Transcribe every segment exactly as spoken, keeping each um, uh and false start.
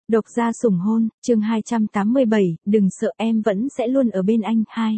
Độc gia sủng hôn, chương hai trăm tám mươi bảy, đừng sợ em vẫn sẽ luôn ở bên anh. Hai.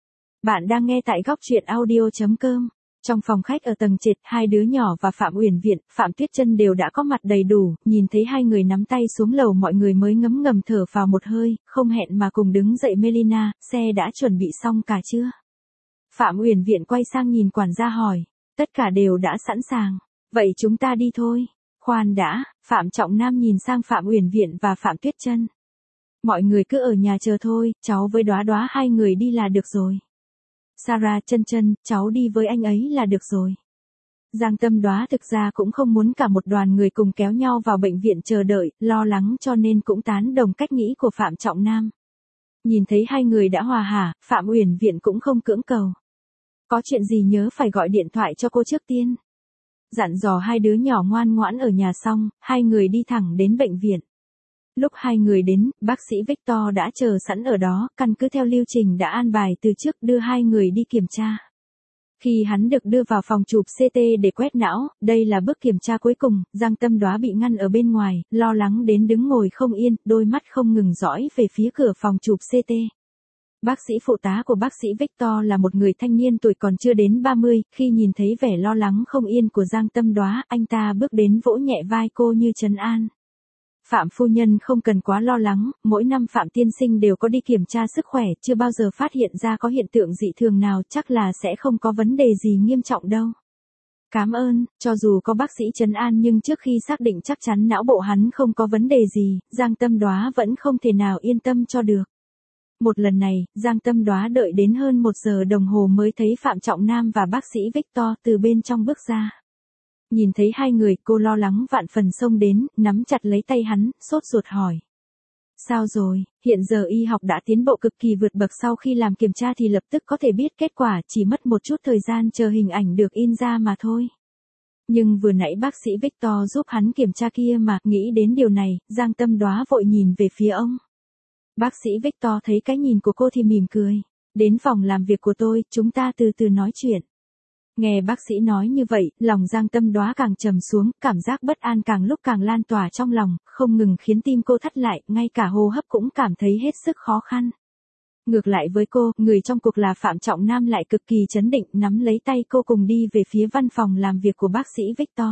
Bạn đang nghe tại góc truyện audio chấm com. Trong phòng khách ở tầng trệt, hai đứa nhỏ và Phạm Uyển Viện, Phạm Tuyết Chân đều đã có mặt đầy đủ, nhìn thấy hai người nắm tay xuống lầu mọi người mới ngấm ngầm thở vào một hơi, không hẹn mà cùng đứng dậy. Melina, xe đã chuẩn bị xong cả chưa? Phạm Uyển Viện quay sang nhìn quản gia hỏi. Tất cả đều đã sẵn sàng. Vậy chúng ta đi thôi. Khoan đã, Phạm Trọng Nam nhìn sang Phạm Uyển Viện và Phạm Tuyết Chân. Mọi người cứ ở nhà chờ thôi, cháu với Đóa Đóa hai người đi là được rồi. Sarah, Chân Chân, cháu đi với anh ấy là được rồi. Giang Tâm Đóa thực ra cũng không muốn cả một đoàn người cùng kéo nhau vào bệnh viện chờ đợi, lo lắng cho nên cũng tán đồng cách nghĩ của Phạm Trọng Nam. Nhìn thấy hai người đã hòa hả, Phạm Uyển Viện cũng không cưỡng cầu. Có chuyện gì nhớ phải gọi điện thoại cho cô trước tiên. Dặn dò hai đứa nhỏ ngoan ngoãn ở nhà xong, hai người đi thẳng đến bệnh viện. Lúc hai người đến, bác sĩ Victor đã chờ sẵn ở đó, căn cứ theo lưu trình đã an bài từ trước đưa hai người đi kiểm tra. Khi hắn được đưa vào phòng chụp xê tê để quét não, đây là bước kiểm tra cuối cùng, Giang Tâm Đóa bị ngăn ở bên ngoài, lo lắng đến đứng ngồi không yên, đôi mắt không ngừng dõi về phía cửa phòng chụp xê tê. Bác sĩ phụ tá của bác sĩ Victor là một người thanh niên tuổi còn chưa đến ba mươi, khi nhìn thấy vẻ lo lắng không yên của Giang Tâm Đóa, anh ta bước đến vỗ nhẹ vai cô như trấn an. Phạm phu nhân không cần quá lo lắng, mỗi năm Phạm tiên sinh đều có đi kiểm tra sức khỏe, chưa bao giờ phát hiện ra có hiện tượng dị thường nào, chắc là sẽ không có vấn đề gì nghiêm trọng đâu. Cảm ơn, cho dù có bác sĩ trấn an nhưng trước khi xác định chắc chắn não bộ hắn không có vấn đề gì, Giang Tâm Đóa vẫn không thể nào yên tâm cho được. Một lần này, Giang Tâm Đóa đợi đến hơn một giờ đồng hồ mới thấy Phạm Trọng Nam và bác sĩ Victor từ bên trong bước ra. Nhìn thấy hai người, cô lo lắng vạn phần xông đến, nắm chặt lấy tay hắn, sốt ruột hỏi. Sao rồi, hiện giờ y học đã tiến bộ cực kỳ vượt bậc, sau khi làm kiểm tra thì lập tức có thể biết kết quả, chỉ mất một chút thời gian chờ hình ảnh được in ra mà thôi. Nhưng vừa nãy bác sĩ Victor giúp hắn kiểm tra kia mà, nghĩ đến điều này, Giang Tâm Đóa vội nhìn về phía ông. Bác sĩ Victor thấy cái nhìn của cô thì mỉm cười. Đến phòng làm việc của tôi, chúng ta từ từ nói chuyện. Nghe bác sĩ nói như vậy, lòng Giang Tâm Đóa càng trầm xuống, cảm giác bất an càng lúc càng lan tỏa trong lòng, không ngừng khiến tim cô thắt lại, ngay cả hô hấp cũng cảm thấy hết sức khó khăn. Ngược lại với cô, người trong cuộc là Phạm Trọng Nam lại cực kỳ trấn định, nắm lấy tay cô cùng đi về phía văn phòng làm việc của bác sĩ Victor.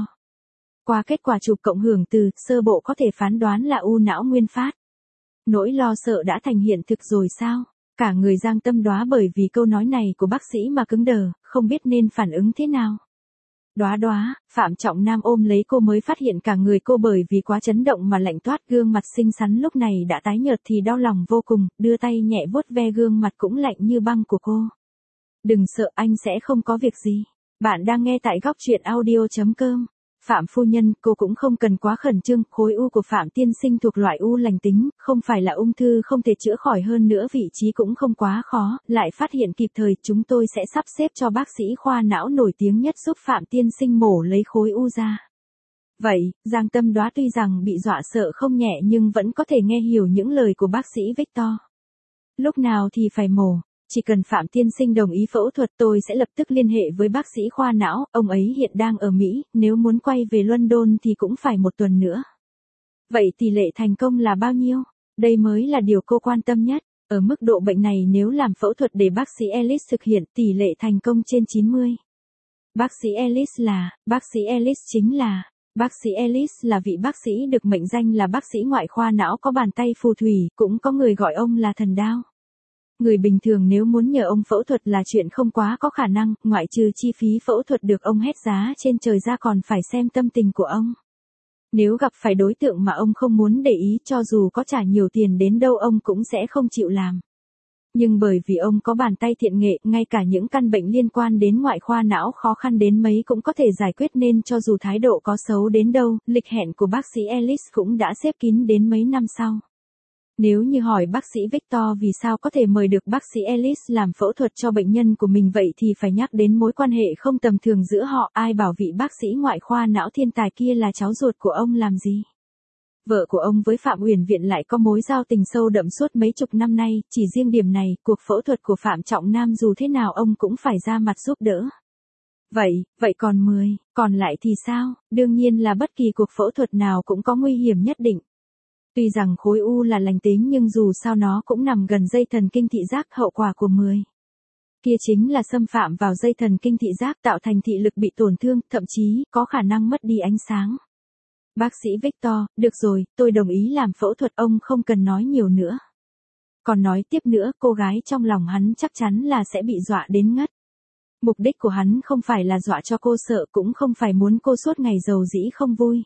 Qua kết quả chụp cộng hưởng từ, sơ bộ có thể phán đoán là u não nguyên phát. Nỗi lo sợ đã thành hiện thực rồi sao? Cả người Giang Tâm Đóa bởi vì câu nói này của bác sĩ mà cứng đờ, không biết nên phản ứng thế nào. Đóa Đóa, Phạm Trọng Nam ôm lấy cô mới phát hiện cả người cô bởi vì quá chấn động mà lạnh toát, gương mặt xinh xắn lúc này đã tái nhợt thì đau lòng vô cùng, đưa tay nhẹ vuốt ve gương mặt cũng lạnh như băng của cô. Đừng sợ, anh sẽ không có việc gì. Bạn đang nghe tại góc truyện audio chấm com. Phạm phu nhân, cô cũng không cần quá khẩn trương, khối u của Phạm tiên sinh thuộc loại u lành tính, không phải là ung thư không thể chữa khỏi, hơn nữa vị trí cũng không quá khó, lại phát hiện kịp thời, chúng tôi sẽ sắp xếp cho bác sĩ khoa não nổi tiếng nhất giúp Phạm tiên sinh mổ lấy khối u ra. Vậy, Giang Tâm Đóa tuy rằng bị dọa sợ không nhẹ nhưng vẫn có thể nghe hiểu những lời của bác sĩ Victor. Lúc nào thì phải mổ? Chỉ cần Phạm tiên sinh đồng ý phẫu thuật tôi sẽ lập tức liên hệ với bác sĩ khoa não, ông ấy hiện đang ở Mỹ, nếu muốn quay về London thì cũng phải một tuần nữa. Vậy tỷ lệ thành công là bao nhiêu? Đây mới là điều cô quan tâm nhất. Ở mức độ bệnh này nếu làm phẫu thuật để bác sĩ Ellis thực hiện tỷ lệ thành công trên chín mươi. Bác sĩ Ellis là, bác sĩ Ellis chính là, bác sĩ Ellis là vị bác sĩ được mệnh danh là bác sĩ ngoại khoa não có bàn tay phù thủy, cũng có người gọi ông là thần đao. Người bình thường nếu muốn nhờ ông phẫu thuật là chuyện không quá có khả năng, ngoại trừ chi phí phẫu thuật được ông hét giá trên trời ra còn phải xem tâm tình của ông. Nếu gặp phải đối tượng mà ông không muốn để ý, cho dù có trả nhiều tiền đến đâu ông cũng sẽ không chịu làm. Nhưng bởi vì ông có bàn tay thiện nghệ, ngay cả những căn bệnh liên quan đến ngoại khoa não khó khăn đến mấy cũng có thể giải quyết, nên cho dù thái độ có xấu đến đâu, lịch hẹn của bác sĩ Ellis cũng đã xếp kín đến mấy năm sau. Nếu như hỏi bác sĩ Victor vì sao có thể mời được bác sĩ Ellis làm phẫu thuật cho bệnh nhân của mình vậy thì phải nhắc đến mối quan hệ không tầm thường giữa họ, ai bảo vị bác sĩ ngoại khoa não thiên tài kia là cháu ruột của ông làm gì. Vợ của ông với Phạm Uyển Viện lại có mối giao tình sâu đậm suốt mấy chục năm nay, chỉ riêng điểm này, cuộc phẫu thuật của Phạm Trọng Nam dù thế nào ông cũng phải ra mặt giúp đỡ. Vậy, vậy còn mười, còn lại thì sao? Đương nhiên là bất kỳ cuộc phẫu thuật nào cũng có nguy hiểm nhất định. Tuy rằng khối u là lành tính nhưng dù sao nó cũng nằm gần dây thần kinh thị giác, hậu quả của mười kia chính là xâm phạm vào dây thần kinh thị giác tạo thành thị lực bị tổn thương, thậm chí có khả năng mất đi ánh sáng. Bác sĩ Victor, được rồi, tôi đồng ý làm phẫu thuật, ông không cần nói nhiều nữa. Còn nói tiếp nữa, cô gái trong lòng hắn chắc chắn là sẽ bị dọa đến ngất. Mục đích của hắn không phải là dọa cho cô sợ, cũng không phải muốn cô suốt ngày giàu dĩ không vui.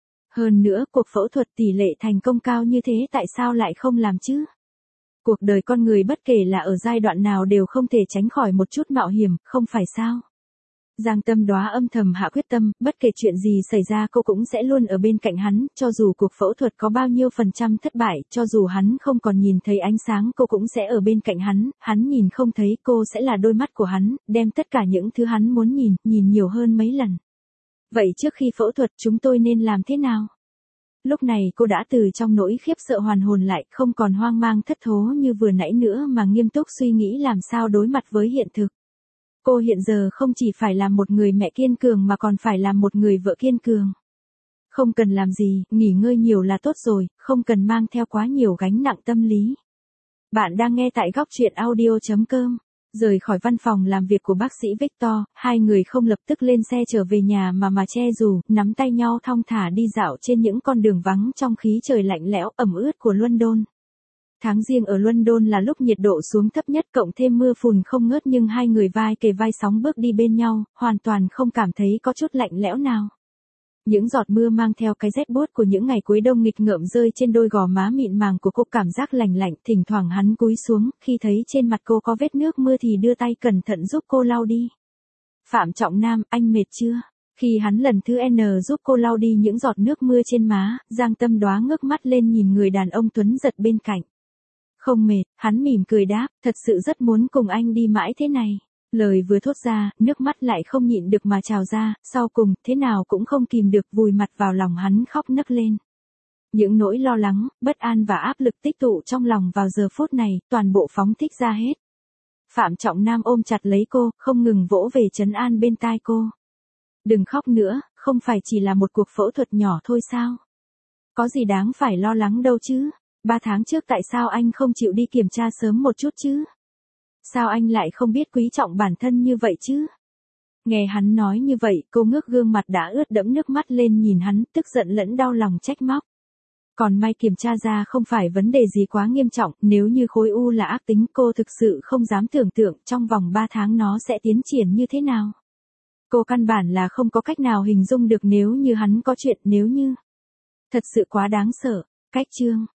Hơn nữa, cuộc phẫu thuật tỷ lệ thành công cao như thế tại sao lại không làm chứ? Cuộc đời con người bất kể là ở giai đoạn nào đều không thể tránh khỏi một chút mạo hiểm, không phải sao? Giang Tâm Đóa âm thầm hạ quyết tâm, bất kể chuyện gì xảy ra cô cũng sẽ luôn ở bên cạnh hắn, cho dù cuộc phẫu thuật có bao nhiêu phần trăm thất bại, cho dù hắn không còn nhìn thấy ánh sáng cô cũng sẽ ở bên cạnh hắn, hắn nhìn không thấy cô sẽ là đôi mắt của hắn, đem tất cả những thứ hắn muốn nhìn, nhìn nhiều hơn mấy lần. Vậy trước khi phẫu thuật chúng tôi nên làm thế nào? Lúc này cô đã từ trong nỗi khiếp sợ hoàn hồn lại, không còn hoang mang thất thố như vừa nãy nữa mà nghiêm túc suy nghĩ làm sao đối mặt với hiện thực. Cô hiện giờ không chỉ phải là một người mẹ kiên cường mà còn phải là một người vợ kiên cường. Không cần làm gì, nghỉ ngơi nhiều là tốt rồi, không cần mang theo quá nhiều gánh nặng tâm lý. Bạn đang nghe tại góc truyện audio chấm com. Rời khỏi văn phòng làm việc của bác sĩ Victor, hai người không lập tức lên xe trở về nhà mà mà che dù, nắm tay nhau thong thả đi dạo trên những con đường vắng trong khí trời lạnh lẽo ẩm ướt của London. Tháng Giêng ở London là lúc nhiệt độ xuống thấp nhất cộng thêm mưa phùn không ngớt nhưng hai người vai kề vai sóng bước đi bên nhau, hoàn toàn không cảm thấy có chút lạnh lẽo nào. Những giọt mưa mang theo cái rét buốt của những ngày cuối đông nghịch ngợm rơi trên đôi gò má mịn màng của cô, cảm giác lành lạnh, thỉnh thoảng hắn cúi xuống, khi thấy trên mặt cô có vết nước mưa thì đưa tay cẩn thận giúp cô lau đi. Phạm Trọng Nam, anh mệt chưa? Khi hắn lần thứ N giúp cô lau đi những giọt nước mưa trên má, Giang Tâm Đóa ngước mắt lên nhìn người đàn ông tuấn giật bên cạnh. Không mệt, hắn mỉm cười đáp, thật sự rất muốn cùng anh đi mãi thế này. Lời vừa thốt ra, nước mắt lại không nhịn được mà trào ra, sau cùng, thế nào cũng không kìm được vùi mặt vào lòng hắn khóc nấc lên. Những nỗi lo lắng, bất an và áp lực tích tụ trong lòng vào giờ phút này, toàn bộ phóng thích ra hết. Phạm Trọng Nam ôm chặt lấy cô, không ngừng vỗ về trấn an bên tai cô. Đừng khóc nữa, không phải chỉ là một cuộc phẫu thuật nhỏ thôi sao? Có gì đáng phải lo lắng đâu chứ? Ba tháng trước tại sao anh không chịu đi kiểm tra sớm một chút chứ? Sao anh lại không biết quý trọng bản thân như vậy chứ? Nghe hắn nói như vậy, cô ngước gương mặt đã ướt đẫm nước mắt lên nhìn hắn, tức giận lẫn đau lòng trách móc. Còn may kiểm tra ra không phải vấn đề gì quá nghiêm trọng, nếu như khối u là ác tính cô thực sự không dám tưởng tượng trong vòng ba tháng nó sẽ tiến triển như thế nào. Cô căn bản là không có cách nào hình dung được nếu như hắn có chuyện nếu như. Thật sự quá đáng sợ. Cách chương